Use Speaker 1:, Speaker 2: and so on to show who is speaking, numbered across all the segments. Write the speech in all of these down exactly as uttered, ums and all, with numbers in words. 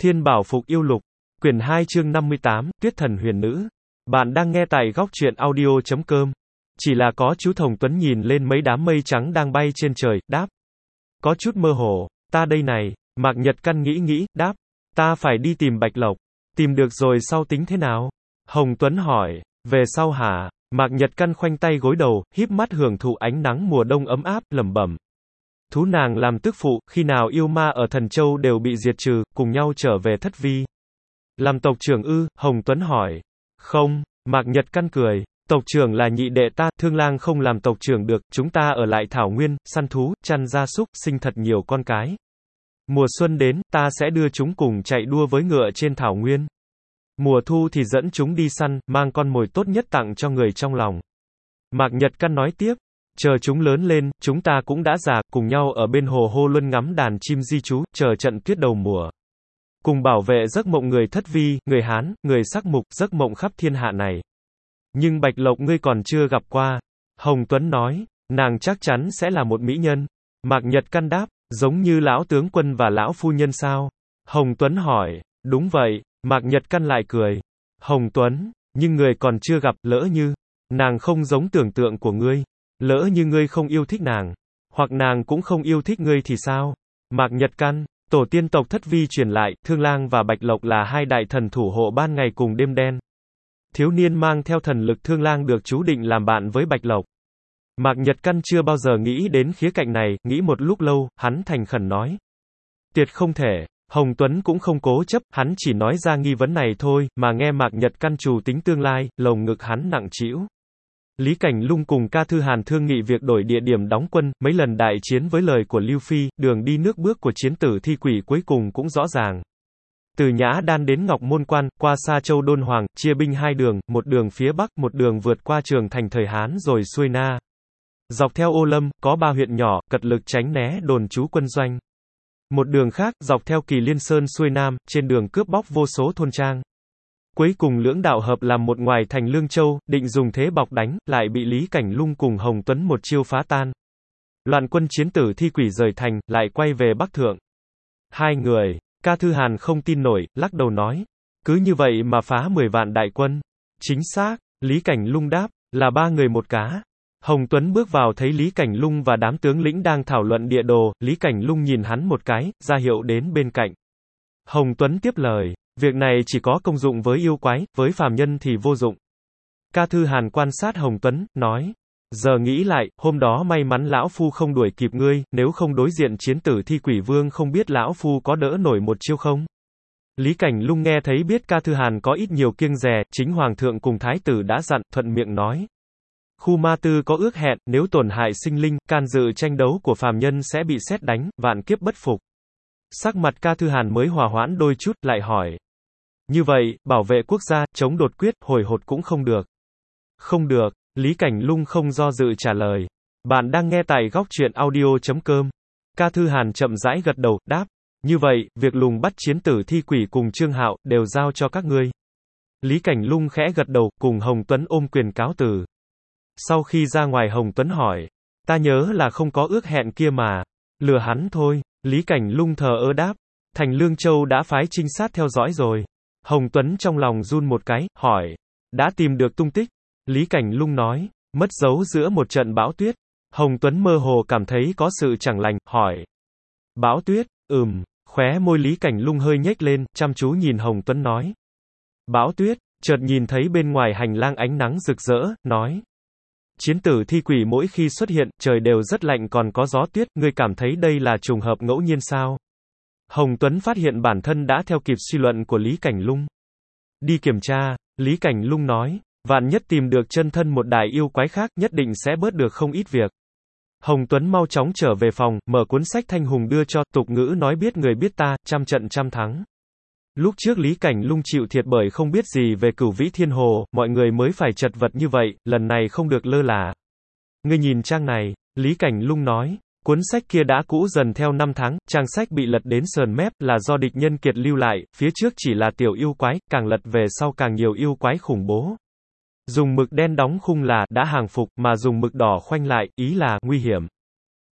Speaker 1: Thiên Bảo Phục Yêu Lục, quyển hai chương năm mươi tám, Tuyết Thần Huyền Nữ. Bạn đang nghe tại góc truyện audio chấm com. Chỉ là có chú Hồng Tuấn nhìn lên mấy đám mây trắng đang bay trên trời, đáp. Có chút mơ hồ, ta đây này, Mạc Nhật Căn nghĩ nghĩ, đáp. Ta phải đi tìm Bạch Lộc. Tìm được rồi sau tính thế nào? Hồng Tuấn hỏi, về sau hả? Mạc Nhật Căn khoanh tay gối đầu, híp mắt hưởng thụ ánh nắng mùa đông ấm áp, lẩm bẩm. Thú nàng làm tức phụ, khi nào yêu ma ở Thần Châu đều bị diệt trừ, cùng nhau trở về thất vi. Làm tộc trưởng ư? Hồng Tuấn hỏi. Không, Mạc Nhật Căn cười. Tộc trưởng là nhị đệ ta, Thương Lang không làm tộc trưởng được, chúng ta ở lại Thảo Nguyên, săn thú, chăn gia súc, sinh thật nhiều con cái. Mùa xuân đến, ta sẽ đưa chúng cùng chạy đua với ngựa trên Thảo Nguyên. Mùa thu thì dẫn chúng đi săn, mang con mồi tốt nhất tặng cho người trong lòng. Mạc Nhật Căn nói tiếp. Chờ chúng lớn lên, chúng ta cũng đã già, cùng nhau ở bên hồ Hô Luân ngắm đàn chim di trú, chờ trận tuyết đầu mùa. Cùng bảo vệ giấc mộng người thất vi, người Hán, người sắc mục, giấc mộng khắp thiên hạ này. Nhưng Bạch Lộc ngươi còn chưa gặp qua. Hồng Tuấn nói, nàng chắc chắn sẽ là một mỹ nhân. Mạc Nhật Căn đáp, giống như lão tướng quân và lão phu nhân sao? Hồng Tuấn hỏi, đúng vậy. Mạc Nhật Căn lại cười. Hồng Tuấn, nhưng người còn chưa gặp, lỡ như, nàng không giống tưởng tượng của ngươi. Lỡ như ngươi không yêu thích nàng, hoặc nàng cũng không yêu thích ngươi thì sao? Mạc Nhật Căn, tổ tiên tộc thất vi truyền lại, Thương Lang và Bạch Lộc là hai đại thần thủ hộ ban ngày cùng đêm đen. Thiếu niên mang theo thần lực Thương Lang được chú định làm bạn với Bạch Lộc. Mạc Nhật Căn chưa bao giờ nghĩ đến khía cạnh này, nghĩ một lúc lâu, hắn thành khẩn nói. Tuyệt không thể. Hồng Tuấn cũng không cố chấp, hắn chỉ nói ra nghi vấn này thôi, mà nghe Mạc Nhật Căn trù tính tương lai, lồng ngực hắn nặng trĩu. Lý Cảnh Lung cùng Ca Thư Hàn thương nghị việc đổi địa điểm đóng quân, mấy lần đại chiến với lời của Lưu Phi, đường đi nước bước của chiến tử thi quỷ cuối cùng cũng rõ ràng. Từ Nhã Đan đến Ngọc Môn Quan, qua Sa Châu Đôn Hoàng, chia binh hai đường, một đường phía Bắc, một đường vượt qua Trường Thành thời Hán rồi xuôi Na. Dọc theo Ô Lâm, có ba huyện nhỏ, cật lực tránh né đồn trú quân doanh. Một đường khác, dọc theo Kỳ Liên Sơn xuôi Nam, trên đường cướp bóc vô số thôn trang. Cuối cùng lưỡng đạo hợp làm một ngoài thành Lương Châu, định dùng thế bọc đánh, lại bị Lý Cảnh Lung cùng Hồng Tuấn một chiêu phá tan. Loạn quân chiến tử thi quỷ rời thành, lại quay về Bắc Thượng. Hai người, Ca Thư Hàn không tin nổi, lắc đầu nói. Cứ như vậy mà phá mười vạn đại quân. Chính xác, Lý Cảnh Lung đáp, là ba người một cá. Hồng Tuấn bước vào thấy Lý Cảnh Lung và đám tướng lĩnh đang thảo luận địa đồ, Lý Cảnh Lung nhìn hắn một cái, ra hiệu đến bên cạnh. Hồng Tuấn tiếp lời. Việc này chỉ có công dụng với yêu quái, với phàm nhân thì vô dụng. Ca Thư Hàn quan sát Hồng Tuấn, nói. Giờ nghĩ lại, hôm đó may mắn lão phu không đuổi kịp ngươi, nếu không đối diện chiến tử thi quỷ vương không biết lão phu có đỡ nổi một chiêu không? Lý Cảnh Lung nghe thấy biết Ca Thư Hàn có ít nhiều kiêng dè, chính hoàng thượng cùng thái tử đã dặn, thuận miệng nói. Khu Ma Tư có ước hẹn, nếu tổn hại sinh linh, can dự tranh đấu của phàm nhân sẽ bị sét đánh, vạn kiếp bất phục. Sắc mặt Ca Thư Hàn mới hòa hoãn đôi chút, lại hỏi. Như vậy, bảo vệ quốc gia, chống đột quyết, hồi hột cũng không được. Không được, Lý Cảnh Lung không do dự trả lời. Bạn đang nghe tại góc truyện audio chấm com. Ca Thư Hàn chậm rãi gật đầu, đáp. Như vậy, việc lùng bắt chiến tử thi quỷ cùng Trương Hạo, đều giao cho các ngươi. Lý Cảnh Lung khẽ gật đầu, cùng Hồng Tuấn ôm quyền cáo từ. Sau khi ra ngoài Hồng Tuấn hỏi. Ta nhớ là không có ước hẹn kia mà. Lừa hắn thôi. Lý Cảnh Lung thờ ơ đáp. Thành Lương Châu đã phái trinh sát theo dõi rồi. Hồng Tuấn trong lòng run một cái, hỏi. Đã tìm được tung tích? Lý Cảnh Lung nói. Mất dấu giữa một trận bão tuyết. Hồng Tuấn mơ hồ cảm thấy có sự chẳng lành, hỏi. Bão tuyết, ừm, khóe môi Lý Cảnh Lung hơi nhếch lên, chăm chú nhìn Hồng Tuấn nói. Bão tuyết, chợt nhìn thấy bên ngoài hành lang ánh nắng rực rỡ, nói. Chiến tử thi quỷ mỗi khi xuất hiện, trời đều rất lạnh còn có gió tuyết, ngươi cảm thấy đây là trùng hợp ngẫu nhiên sao? Hồng Tuấn phát hiện bản thân đã theo kịp suy luận của Lý Cảnh Lung. Đi kiểm tra, Lý Cảnh Lung nói, vạn nhất tìm được chân thân một đại yêu quái khác, nhất định sẽ bớt được không ít việc. Hồng Tuấn mau chóng trở về phòng, mở cuốn sách Thanh Hùng đưa cho, tục ngữ nói biết người biết ta, trăm trận trăm thắng. Lúc trước Lý Cảnh Lung chịu thiệt bởi không biết gì về Cửu Vĩ Thiên Hồ, mọi người mới phải chật vật như vậy, lần này không được lơ là. Ngươi nhìn trang này, Lý Cảnh Lung nói, cuốn sách kia đã cũ dần theo năm tháng, trang sách bị lật đến sờn mép, là do địch nhân kiệt lưu lại, phía trước chỉ là tiểu yêu quái, càng lật về sau càng nhiều yêu quái khủng bố. Dùng mực đen đóng khung là đã hàng phục, mà dùng mực đỏ khoanh lại, ý là nguy hiểm.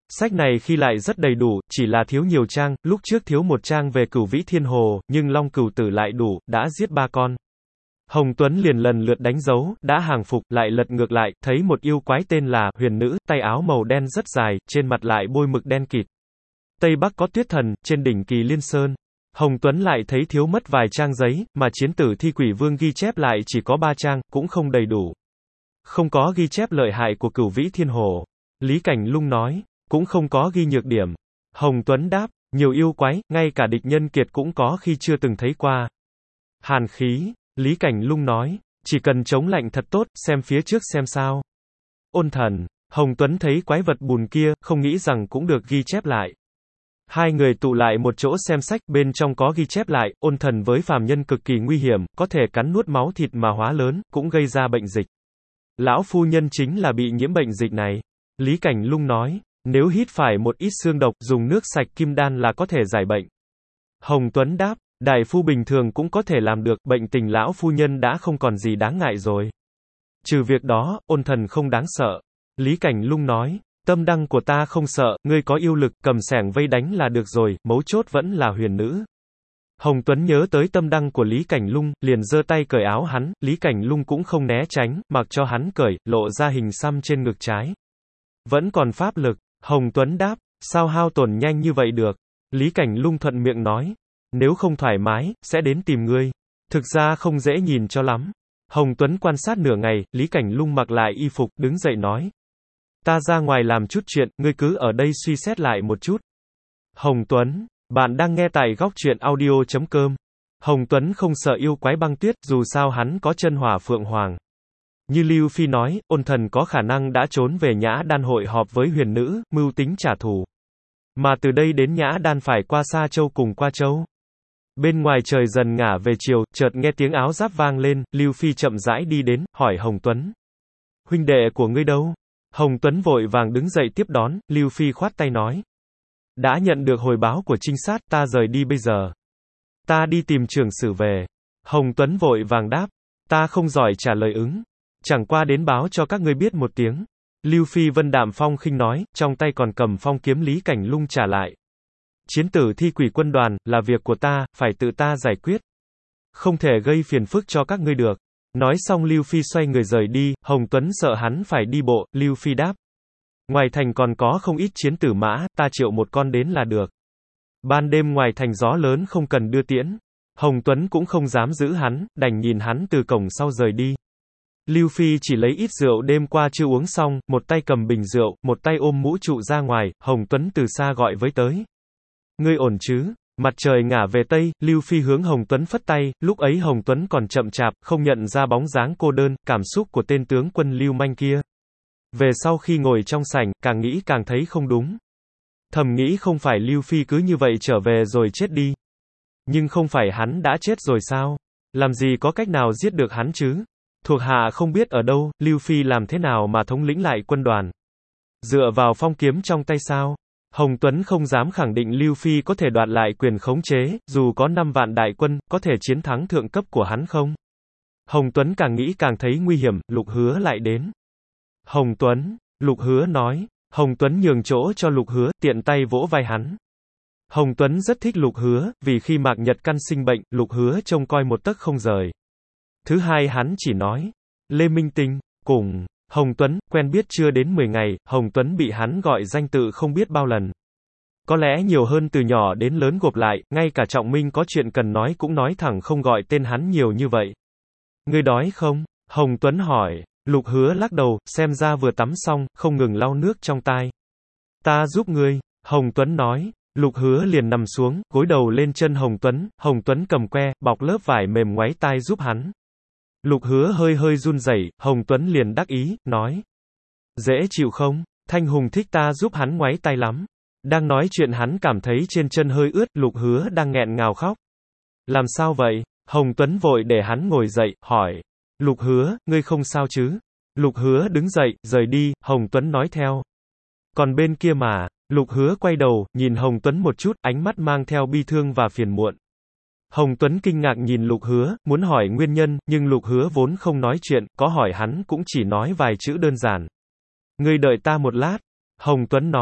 Speaker 1: Sách này khi lại rất đầy đủ, chỉ là thiếu nhiều trang, lúc trước thiếu một trang về Cửu Vĩ Thiên Hồ, nhưng Long Cửu Tử lại đủ, đã giết ba con. Hồng Tuấn liền lần lượt đánh dấu, đã hàng phục, lại lật ngược lại, thấy một yêu quái tên là Huyền Nữ, tay áo màu đen rất dài, trên mặt lại bôi mực đen kịt. Tây Bắc có Tuyết Thần, trên đỉnh Kỳ Liên Sơn. Hồng Tuấn lại thấy thiếu mất vài trang giấy, mà Chiến Tử Thi Quỷ Vương ghi chép lại chỉ có ba trang, cũng không đầy đủ. Không có ghi chép lợi hại của Cửu Vĩ Thiên Hồ. Lý Cảnh Lung nói, cũng không có ghi nhược điểm. Hồng Tuấn đáp, nhiều yêu quái, ngay cả địch nhân kiệt cũng có khi chưa từng thấy qua. Hàn khí, Lý Cảnh Lung nói, chỉ cần chống lạnh thật tốt, xem phía trước xem sao. Ôn Thần, Hồng Tuấn thấy quái vật bùn kia, không nghĩ rằng cũng được ghi chép lại. Hai người tụ lại một chỗ xem sách, bên trong có ghi chép lại, Ôn Thần với phàm nhân cực kỳ nguy hiểm, có thể cắn nuốt máu thịt mà hóa lớn, cũng gây ra bệnh dịch. Lão phu nhân chính là bị nhiễm bệnh dịch này. Lý Cảnh Lung nói, nếu hít phải một ít xương độc, dùng nước sạch kim đan là có thể giải bệnh. Hồng Tuấn đáp, đại phu bình thường cũng có thể làm được, bệnh tình lão phu nhân đã không còn gì đáng ngại rồi. Trừ việc đó, Ôn Thần không đáng sợ. Lý Cảnh Lung nói, tâm đăng của ta không sợ, ngươi có yêu lực, cầm xẻng vây đánh là được rồi, mấu chốt vẫn là Huyền Nữ. Hồng Tuấn nhớ tới tâm đăng của Lý Cảnh Lung, liền giơ tay cởi áo hắn, Lý Cảnh Lung cũng không né tránh, mặc cho hắn cởi, lộ ra hình xăm trên ngực trái. Vẫn còn pháp lực. Hồng Tuấn đáp, sao hao tổn nhanh như vậy được? Lý Cảnh Lung thuận miệng nói, nếu không thoải mái, sẽ đến tìm ngươi. Thực ra không dễ nhìn cho lắm. Hồng Tuấn quan sát nửa ngày, Lý Cảnh Lung mặc lại y phục, đứng dậy nói, ta ra ngoài làm chút chuyện, ngươi cứ ở đây suy xét lại một chút. Hồng Tuấn, bạn đang nghe tại góc truyện audio chấm com. Hồng Tuấn không sợ yêu quái băng tuyết, dù sao hắn có chân hỏa phượng hoàng. Như Lưu Phi nói, Ôn Thần có khả năng đã trốn về Nhã Đan hội họp với Huyền Nữ, mưu tính trả thù. Mà từ đây đến Nhã Đan phải qua Sa Châu cùng qua Châu. Bên ngoài trời dần ngả về chiều, chợt nghe tiếng áo giáp vang lên, Lưu Phi chậm rãi đi đến, hỏi Hồng Tuấn. Huynh đệ của ngươi đâu? Hồng Tuấn vội vàng đứng dậy tiếp đón, Lưu Phi khoát tay nói. Đã nhận được hồi báo của trinh sát, ta rời đi bây giờ. Ta đi tìm trưởng sử về. Hồng Tuấn vội vàng đáp. Ta không giỏi trả lời ứng. Chẳng qua đến báo cho các ngươi biết một tiếng. Lưu Phi vân đạm phong khinh nói, trong tay còn cầm phong kiếm. Lý Cảnh Lung trả lại. Chiến Tử Thi Quỷ quân đoàn, là việc của ta, phải tự ta giải quyết. Không thể gây phiền phức cho các ngươi được. Nói xong Lưu Phi xoay người rời đi, Hồng Tuấn sợ hắn phải đi bộ, Lưu Phi đáp. Ngoài thành còn có không ít chiến tử mã, ta triệu một con đến là được. Ban đêm ngoài thành gió lớn không cần đưa tiễn. Hồng Tuấn cũng không dám giữ hắn, đành nhìn hắn từ cổng sau rời đi. Lưu Phi chỉ lấy ít rượu đêm qua chưa uống xong, một tay cầm bình rượu, một tay ôm mũ trụ ra ngoài, Hồng Tuấn từ xa gọi với tới. Ngươi ổn chứ? Mặt trời ngả về Tây, Lưu Phi hướng Hồng Tuấn phất tay, lúc ấy Hồng Tuấn còn chậm chạp, không nhận ra bóng dáng cô đơn, cảm xúc của tên tướng quân lưu manh kia. Về sau khi ngồi trong sảnh, càng nghĩ càng thấy không đúng. Thầm nghĩ không phải Lưu Phi cứ như vậy trở về rồi chết đi. Nhưng không phải hắn đã chết rồi sao? Làm gì có cách nào giết được hắn chứ? Thuộc hạ không biết ở đâu, Lưu Phi làm thế nào mà thống lĩnh lại quân đoàn? Dựa vào phong kiếm trong tay sao? Hồng Tuấn không dám khẳng định Lưu Phi có thể đoạt lại quyền khống chế, dù có năm vạn đại quân, có thể chiến thắng thượng cấp của hắn không? Hồng Tuấn càng nghĩ càng thấy nguy hiểm, Lục Hứa lại đến. Hồng Tuấn, Lục Hứa nói. Hồng Tuấn nhường chỗ cho Lục Hứa, tiện tay vỗ vai hắn. Hồng Tuấn rất thích Lục Hứa, vì khi Mạc Nhật Căn sinh bệnh, Lục Hứa trông coi một tấc không rời. Thứ hai hắn chỉ nói, Lê Minh Tinh, cùng Hồng Tuấn, quen biết chưa đến mười ngày, Hồng Tuấn bị hắn gọi danh tự không biết bao lần. Có lẽ nhiều hơn từ nhỏ đến lớn gộp lại, ngay cả Trọng Minh có chuyện cần nói cũng nói thẳng không gọi tên hắn nhiều như vậy. Ngươi đói không? Hồng Tuấn hỏi. Lục Hứa lắc đầu, xem ra vừa tắm xong, không ngừng lau nước trong tai. Ta giúp ngươi, Hồng Tuấn nói. Lục Hứa liền nằm xuống, gối đầu lên chân Hồng Tuấn, Hồng Tuấn cầm que, bọc lớp vải mềm ngoáy tai giúp hắn. Lục Hứa hơi hơi run rẩy, Hồng Tuấn liền đắc ý, nói. Dễ chịu không? Thanh Hùng thích ta giúp hắn ngoáy tay lắm. Đang nói chuyện hắn cảm thấy trên chân hơi ướt, Lục Hứa đang nghẹn ngào khóc. Làm sao vậy? Hồng Tuấn vội để hắn ngồi dậy, hỏi. Lục Hứa, ngươi không sao chứ? Lục Hứa đứng dậy, rời đi, Hồng Tuấn nói theo. Còn bên kia mà, Lục Hứa quay đầu, nhìn Hồng Tuấn một chút, ánh mắt mang theo bi thương và phiền muộn. Hồng Tuấn kinh ngạc nhìn Lục Hứa, muốn hỏi nguyên nhân, nhưng Lục Hứa vốn không nói chuyện, có hỏi hắn cũng chỉ nói vài chữ đơn giản. Ngươi đợi ta một lát. Hồng Tuấn nói.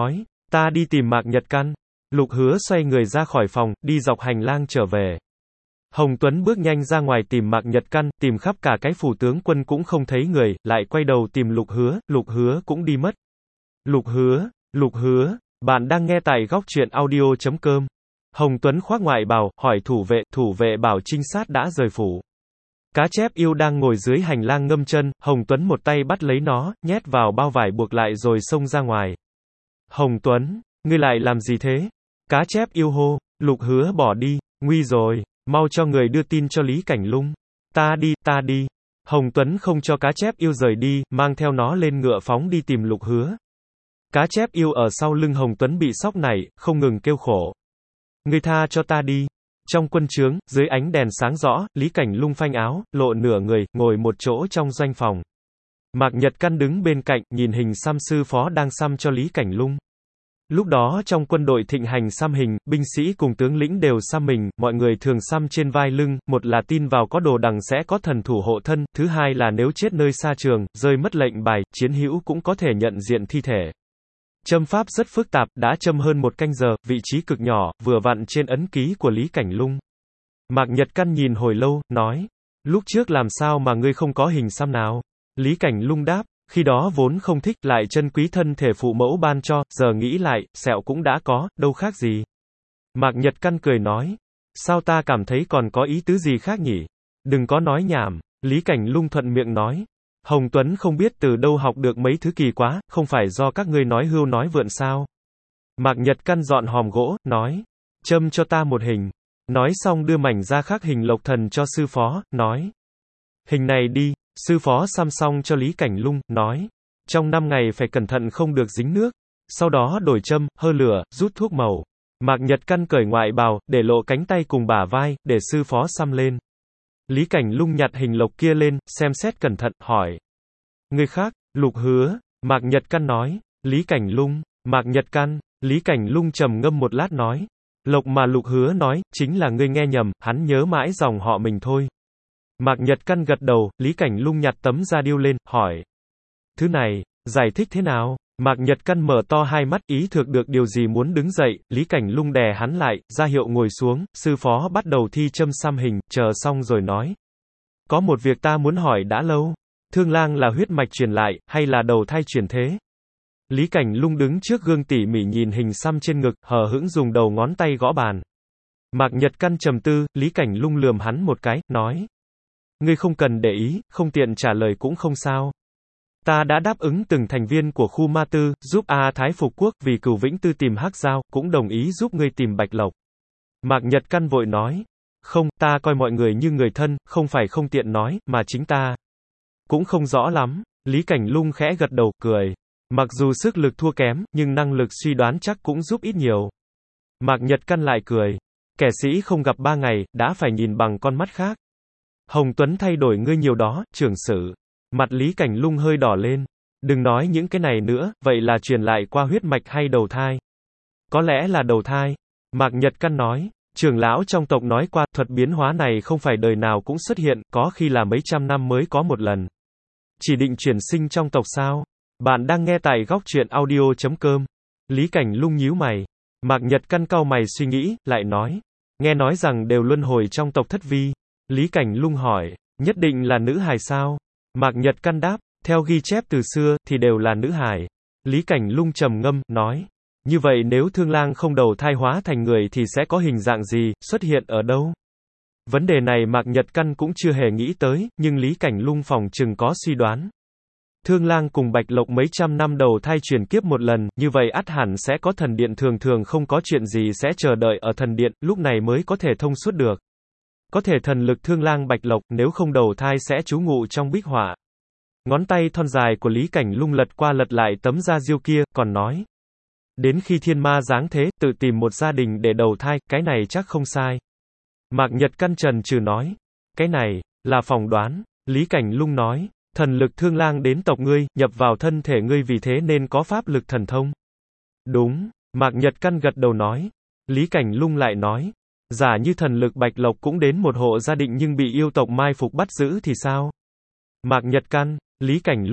Speaker 1: Ta đi tìm Mạc Nhật Căn. Lục Hứa xoay người ra khỏi phòng, đi dọc hành lang trở về. Hồng Tuấn bước nhanh ra ngoài tìm Mạc Nhật Căn, tìm khắp cả cái phủ tướng quân cũng không thấy người, lại quay đầu tìm Lục Hứa, Lục Hứa cũng đi mất. Lục Hứa, Lục Hứa, bạn đang nghe tại góc truyện audio chấm com. Hồng Tuấn khoác ngoại bào, hỏi thủ vệ, thủ vệ bảo trinh sát đã rời phủ. Cá chép yêu đang ngồi dưới hành lang ngâm chân, Hồng Tuấn một tay bắt lấy nó, nhét vào bao vải buộc lại rồi xông ra ngoài. Hồng Tuấn, ngươi lại làm gì thế? Cá chép yêu hô. Lục Hứa bỏ đi. Nguy rồi, mau cho người đưa tin cho Lý Cảnh Lung. Ta đi, ta đi. Hồng Tuấn không cho cá chép yêu rời đi, mang theo nó lên ngựa phóng đi tìm Lục Hứa. Cá chép yêu ở sau lưng Hồng Tuấn bị sóc nảy, không ngừng kêu khổ. Ngươi tha cho ta đi. Trong quân trướng, dưới ánh đèn sáng rõ, Lý Cảnh Lung phanh áo, lộ nửa người, ngồi một chỗ trong doanh phòng. Mạc Nhật Căn đứng bên cạnh, nhìn hình xăm sư phó đang xăm cho Lý Cảnh Lung. Lúc đó trong quân đội thịnh hành xăm hình, binh sĩ cùng tướng lĩnh đều xăm mình, mọi người thường xăm trên vai lưng, một là tin vào có đồ đằng sẽ có thần thủ hộ thân, thứ hai là nếu chết nơi xa trường, rơi mất lệnh bài, chiến hữu cũng có thể nhận diện thi thể. Châm pháp rất phức tạp, đã châm hơn một canh giờ, vị trí cực nhỏ, vừa vặn trên ấn ký của Lý Cảnh Lung. Mạc Nhật Căn nhìn hồi lâu, nói, lúc trước làm sao mà ngươi không có hình xăm nào? Lý Cảnh Lung đáp, khi đó vốn không thích, lại chân quý thân thể phụ mẫu ban cho, giờ nghĩ lại, sẹo cũng đã có, đâu khác gì. Mạc Nhật Căn cười nói, sao ta cảm thấy còn có ý tứ gì khác nhỉ? Đừng có nói nhảm. Lý Cảnh Lung thuận miệng nói, Hồng Tuấn không biết từ đâu học được mấy thứ kỳ quá, không phải do các ngươi nói hưu nói vượn sao? Mạc Nhật Căn dọn hòm gỗ, nói, châm cho ta một hình. Nói xong đưa mảnh ra khắc hình Lộc Thần cho sư phó, nói, hình này đi. Sư phó xăm xong cho Lý Cảnh Lung, nói, trong năm ngày phải cẩn thận không được dính nước. Sau đó đổi châm, hơ lửa, rút thuốc màu. Mạc Nhật Căn cởi ngoại bào, để lộ cánh tay cùng bả vai, để sư phó xăm lên. Lý Cảnh Lung nhặt hình lộc kia lên, xem xét cẩn thận, hỏi, người khác? Lục Hứa. Mạc Nhật Căn nói, Lý Cảnh Lung. Mạc Nhật Căn. Lý Cảnh Lung trầm ngâm một lát nói, lộc mà Lục Hứa nói, chính là ngươi nghe nhầm, hắn nhớ mãi dòng họ mình thôi. Mạc Nhật Căn gật đầu, Lý Cảnh Lung nhặt tấm da điêu lên, hỏi, thứ này, giải thích thế nào? Mạc Nhật Căn mở to hai mắt, ý thực được điều gì muốn đứng dậy, Lý Cảnh Lung đè hắn lại, ra hiệu ngồi xuống, sư phó bắt đầu thi châm xăm hình, chờ xong rồi nói, có một việc ta muốn hỏi đã lâu, Thương Lang là huyết mạch truyền lại, hay là đầu thai chuyển thế? Lý Cảnh Lung đứng trước gương tỉ mỉ nhìn hình xăm trên ngực, hờ hững dùng đầu ngón tay gõ bàn. Mạc Nhật Căn trầm tư, Lý Cảnh Lung lườm hắn một cái, nói, ngươi không cần để ý, không tiện trả lời cũng không sao. Ta đã đáp ứng từng thành viên của khu ma tư, giúp A Thái phục quốc, vì Cửu Vĩnh Tư tìm Hắc Giao, cũng đồng ý giúp ngươi tìm Bạch Lộc. Mạc Nhật Căn vội nói, không, ta coi mọi người như người thân, không phải không tiện nói, mà chính ta cũng không rõ lắm. Lý Cảnh Lung khẽ gật đầu, cười. Mặc dù sức lực thua kém, nhưng năng lực suy đoán chắc cũng giúp ít nhiều. Mạc Nhật Căn lại cười. Kẻ sĩ không gặp ba ngày, đã phải nhìn bằng con mắt khác. Hồng Tuấn thay đổi ngươi nhiều đó, trưởng sử. Mặt Lý Cảnh Lung hơi đỏ lên. Đừng nói những cái này nữa, vậy là truyền lại qua huyết mạch hay đầu thai? Có lẽ là đầu thai. Mạc Nhật Căn nói, trưởng lão trong tộc nói qua, thuật biến hóa này không phải đời nào cũng xuất hiện, có khi là mấy trăm năm mới có một lần. Chỉ định chuyển sinh trong tộc sao? Bạn đang nghe tại góc truyện audio chấm com. Lý Cảnh Lung nhíu mày. Mạc Nhật Căn cau mày suy nghĩ, lại nói, nghe nói rằng đều luân hồi trong tộc Thất Vi. Lý Cảnh Lung hỏi, nhất định là nữ hài sao? Mạc Nhật Căn đáp, theo ghi chép từ xưa, thì đều là nữ hài. Lý Cảnh Lung trầm ngâm, nói, như vậy nếu Thương Lang không đầu thai hóa thành người thì sẽ có hình dạng gì, xuất hiện ở đâu? Vấn đề này Mạc Nhật Căn cũng chưa hề nghĩ tới, nhưng Lý Cảnh Lung phòng chừng có suy đoán. Thương Lang cùng Bạch Lộc mấy trăm năm đầu thai chuyển kiếp một lần, như vậy ắt hẳn sẽ có thần điện, thường thường không có chuyện gì sẽ chờ đợi ở thần điện, lúc này mới có thể thông suốt được. Có thể thần lực Thương Lang Bạch Lộc, nếu không đầu thai sẽ trú ngụ trong bích họa. Ngón tay thon dài của Lý Cảnh Lung lật qua lật lại tấm da diêu kia, còn nói, đến khi thiên ma giáng thế, tự tìm một gia đình để đầu thai, cái này chắc không sai. Mạc Nhật Căn trần trừ nói, cái này, là phỏng đoán. Lý Cảnh Lung nói, thần lực Thương Lang đến tộc ngươi, nhập vào thân thể ngươi vì thế nên có pháp lực thần thông. Đúng. Mạc Nhật Căn gật đầu nói. Lý Cảnh Lung lại nói, giả như thần lực Bạch Lộc cũng đến một hộ gia đình nhưng bị yêu tộc mai phục bắt giữ thì sao? Mạc Nhật Căn, Lý Cảnh Lung,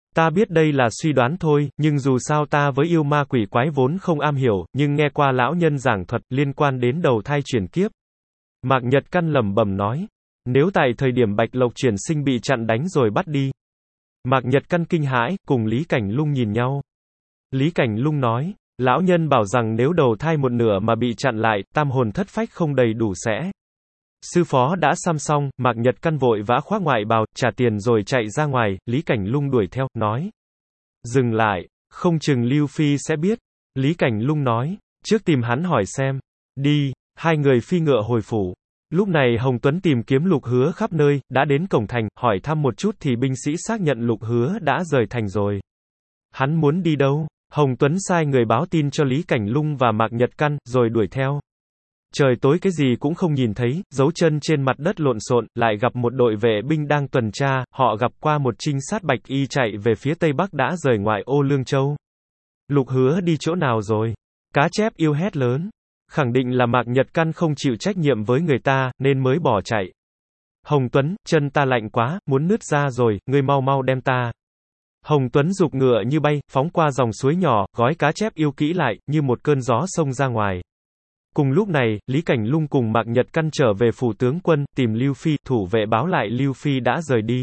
Speaker 1: Ta biết đây là suy đoán thôi, nhưng dù sao ta với yêu ma quỷ quái vốn không am hiểu, nhưng nghe qua lão nhân giảng thuật liên quan đến đầu thai chuyển kiếp. Mạc Nhật Căn lẩm bẩm nói, nếu tại thời điểm Bạch Lộc chuyển sinh bị chặn đánh rồi bắt đi. Mạc Nhật Căn kinh hãi, cùng Lý Cảnh Lung nhìn nhau. Lý Cảnh Lung nói, lão nhân bảo rằng nếu đầu thai một nửa mà bị chặn lại, tam hồn thất phách không đầy đủ sẽ. Sư phó đã xăm xong, Mạc Nhật Căn vội vã khoác ngoại bào, trả tiền rồi chạy ra ngoài, Lý Cảnh Lung đuổi theo, nói. Dừng lại, không chừng Lưu Phi sẽ biết. Lý Cảnh Lung nói, trước tìm hắn hỏi xem. Đi, hai người phi ngựa hồi phủ. Lúc này Hồng Tuấn tìm kiếm Lục Hứa khắp nơi, đã đến cổng thành, hỏi thăm một chút thì binh sĩ xác nhận Lục Hứa đã rời thành rồi. Hắn muốn đi đâu? Hồng Tuấn sai người báo tin cho Lý Cảnh Lung và Mạc Nhật Căn, rồi đuổi theo. Trời tối cái gì cũng không nhìn thấy, dấu chân trên mặt đất lộn xộn, lại gặp một đội vệ binh đang tuần tra, họ gặp qua một trinh sát bạch y chạy về phía tây bắc đã rời ngoại ô Lương Châu. Lục Hứa đi chỗ nào rồi? Cá chép yêu hét lớn. Khẳng định là Mạc Nhật Căn không chịu trách nhiệm với người ta, nên mới bỏ chạy. Hồng Tuấn, chân ta lạnh quá, muốn nứt ra rồi, ngươi mau mau đem ta. Hồng Tuấn giục ngựa như bay, phóng qua dòng suối nhỏ, gói cá chép yêu kỹ lại, như một cơn gió xông ra ngoài. Cùng lúc này, Lý Cảnh Lung cùng Mạc Nhật Căn trở về phủ tướng quân, tìm Lưu Phi, thủ vệ báo lại Lưu Phi đã rời đi.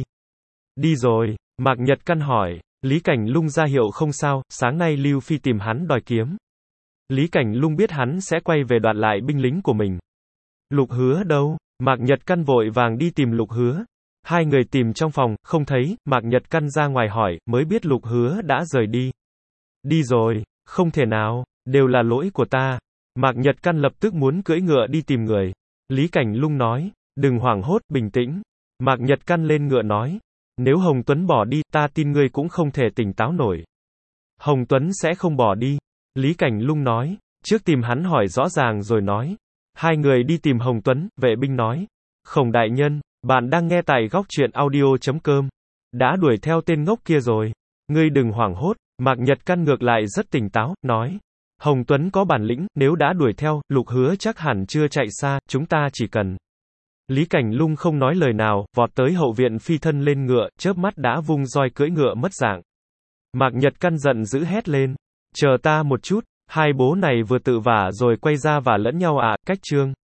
Speaker 1: Đi rồi, Mạc Nhật Căn hỏi, Lý Cảnh Lung ra hiệu không sao, sáng nay Lưu Phi tìm hắn đòi kiếm. Lý Cảnh Lung biết hắn sẽ quay về đoạt lại binh lính của mình. Lục Hứa đâu? Mạc Nhật Căn vội vàng đi tìm Lục Hứa. Hai người tìm trong phòng, không thấy, Mạc Nhật Căn ra ngoài hỏi, mới biết Lục Hứa đã rời đi. Đi rồi, không thể nào, đều là lỗi của ta. Mạc Nhật Căn lập tức muốn cưỡi ngựa đi tìm người. Lý Cảnh Lung nói, đừng hoảng hốt, bình tĩnh. Mạc Nhật Căn lên ngựa nói, nếu Hồng Tuấn bỏ đi, ta tin ngươi cũng không thể tỉnh táo nổi. Hồng Tuấn sẽ không bỏ đi. Lý Cảnh Lung nói, trước tìm hắn hỏi rõ ràng rồi nói. Hai người đi tìm Hồng Tuấn, vệ binh nói, Khổng đại nhân, bạn đang nghe tại góc truyện audio chấm com. Đã đuổi theo tên ngốc kia rồi. Ngươi đừng hoảng hốt. Mạc Nhật Căn ngược lại rất tỉnh táo, nói. Hồng Tuấn có bản lĩnh, nếu đã đuổi theo, Lục Hứa chắc hẳn chưa chạy xa, chúng ta chỉ cần. Lý Cảnh Lung không nói lời nào, vọt tới hậu viện phi thân lên ngựa, chớp mắt đã vung roi cưỡi ngựa mất dạng. Mạc Nhật Căn giận dữ hét lên. Chờ ta một chút, hai bố này vừa tự vả rồi quay ra vả lẫn nhau à, cách chương.